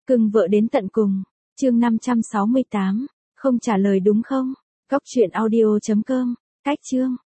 Cưng vợ đến tận cùng. Chương 568. Không trả lời đúng không? Góc truyện audio.com. Cách chương.